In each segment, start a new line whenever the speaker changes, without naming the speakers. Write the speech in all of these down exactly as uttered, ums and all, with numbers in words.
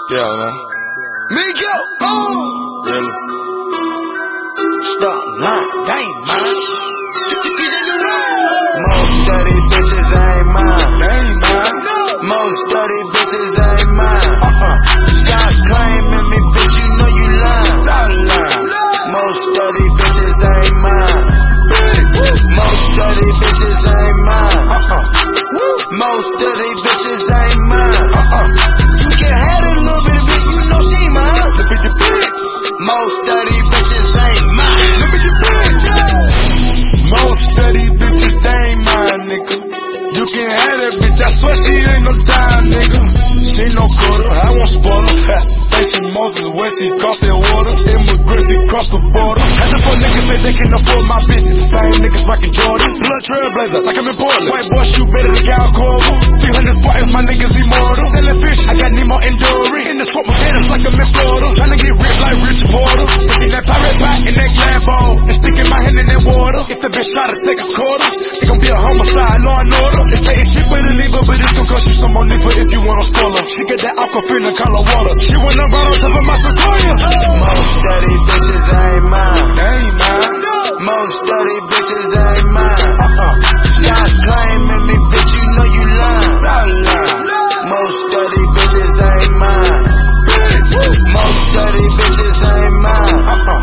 Yeah, man.
Miguel, oh!
Really?
Stop lying, they ain't mine. Most of these bitches ain't mine.
They ain't mine.
Most of these bitches ain't mine.
Uh-uh.
Stop claiming me, bitch, you know you lying.
Stop lying.
Most of these bitches ain't mine.
Bitch.
Most of these bitches ain't mine.
Uh-uh.
Most of these bitches ain't mine.
Uh-uh.
You can have it a little bit of bitch, you know she mine.
Look at your bitch.
Most of these bitches ain't mine.
Look at your bitch. Most of these bitches, they ain't mine, nigga. You can have that bitch, I swear she ain't no dime, nigga. She no cutter, I won't spoil her. Facing Moses when she crossed that water. Immigrants, she crossed the border. Had the four niggas say they can afford my business. The same niggas rockin' Jordans. Blood trailblazer, like I'm in Portland. White boy shoot better than Gal Corver. three hundred Spartans, my niggas immortal. Selling fish, I got Nemo and Dory. In the swamp with gators like I'm in Florida. Tryna get rich like Richard Porter. Sticking that pirate pot in that glad bowl. And sticking my hand in that water. If the bitch try to take a quarter, it gon' be a homicide, law and order. They say it's cheaper to leave her, but it's gon' cost you some more leave her if you wanna spoil her. She get that aquafina color water. She wanna ride on top of my Sequoia.
Most of these bitches ain't mine.
They ain't mine.
Most of these bitches ain't mine.
Uh-uh.
Stop claiming me, bitch, you know you lying.
Stop lying.
Most of these bitches ain't mine.
Bitch.
Most of these bitches ain't mine.
Uh-uh.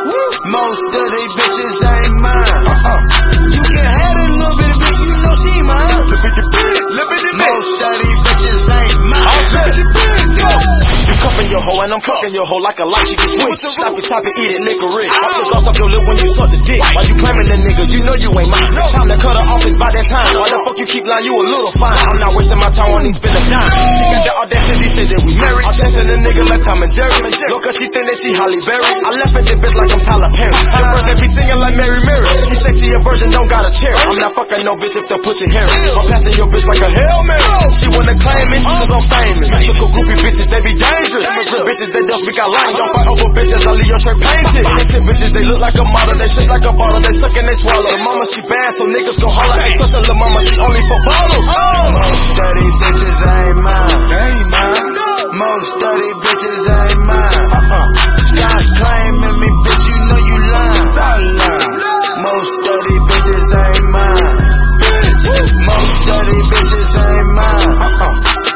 Most of these bitches ain't mine.
Uh-uh.
You can have it a little bit of bitch, you know she mine.
Look at your bitch. Look at your bitch.
Most of these bitches ain't mine.
All set. Go.
You cuffin' your hoe and I'm fucking your hoe like a lot she can switch. Stop it, stop it, eat it, licorice. Off the gloss off your lip when you suck the dick. Why you claiming the nigga? You know you ain't mine. No. Time to cut her off, it's by that time. Why the fuck you keep lying? You a little fine. I'm not wasting my time on these spin a dime. She got the audacity, say that we married. I'm dancing a nigga like Tom and Jerry. Look, cause she think that she Holly Berry. I left at the bitch like I'm Tyler Perry. The bird be singing like Mary Mary. She say she a virgin, don't got a chair. I'm not fucking no bitch if the pussy hairy. I'm passing your bitch like a Hail Mary. She wanna claim it, cause I'm famous. Mystical groupie bitches, they be dangerous. Immigrant bitches, they don't speak our language. Don't fight over bitches, I leave your shirt painted. Innocent bitches, they look like a model. They shit like a bottle, they suck and they swallow. The mama, she bad, so niggas gon' holler. Hey, such a little mama, she only for bottles.
Most of these bitches ain't mine.
They ain't mine.
Most of these bitches ain't mine.
Uh-uh.
Stop claiming me, bitch, you know you lying.
Stop lying.
Most of these bitches ain't mine.
Bitch.
Most of these bitches ain't mine.
Uh-uh.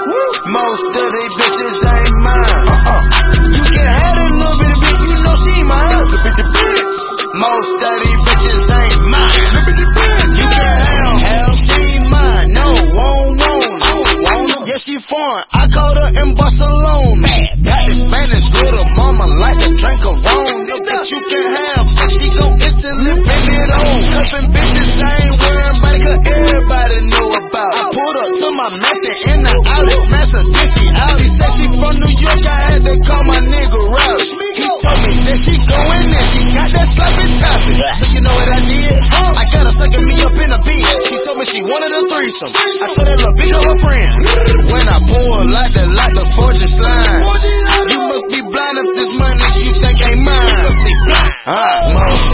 Most of these bitches ain't mine.
Uh-uh.
You can have it a little bit of bitch, you know she mine.
Look at your bitch.
Most of these bitches ain't mine.
Look at your bitch.
You can have, have, she mine. No, won't, won't, won't. Yeah, she foreign. I called her in Barcelona. Got the Spanish little mama like to drink a rum. No bitch you can have, but she gon' instantly bend it on. Cuffin' bitches, I ain't worried about it, cause everybody know about. I pulled up to my mansion in the alley, smashed her, then she out. She said she from New York, I had to call my nigga Rowdy. He told me that she go in there, she got that slappy tappy. So you know what I did? I got her sucking me up in a bed. She told me she wanted a threesome. I told her look, big up her friend. When I pull like the like the fortune slime. You must be blind if this money you think ain't mine. Ah, most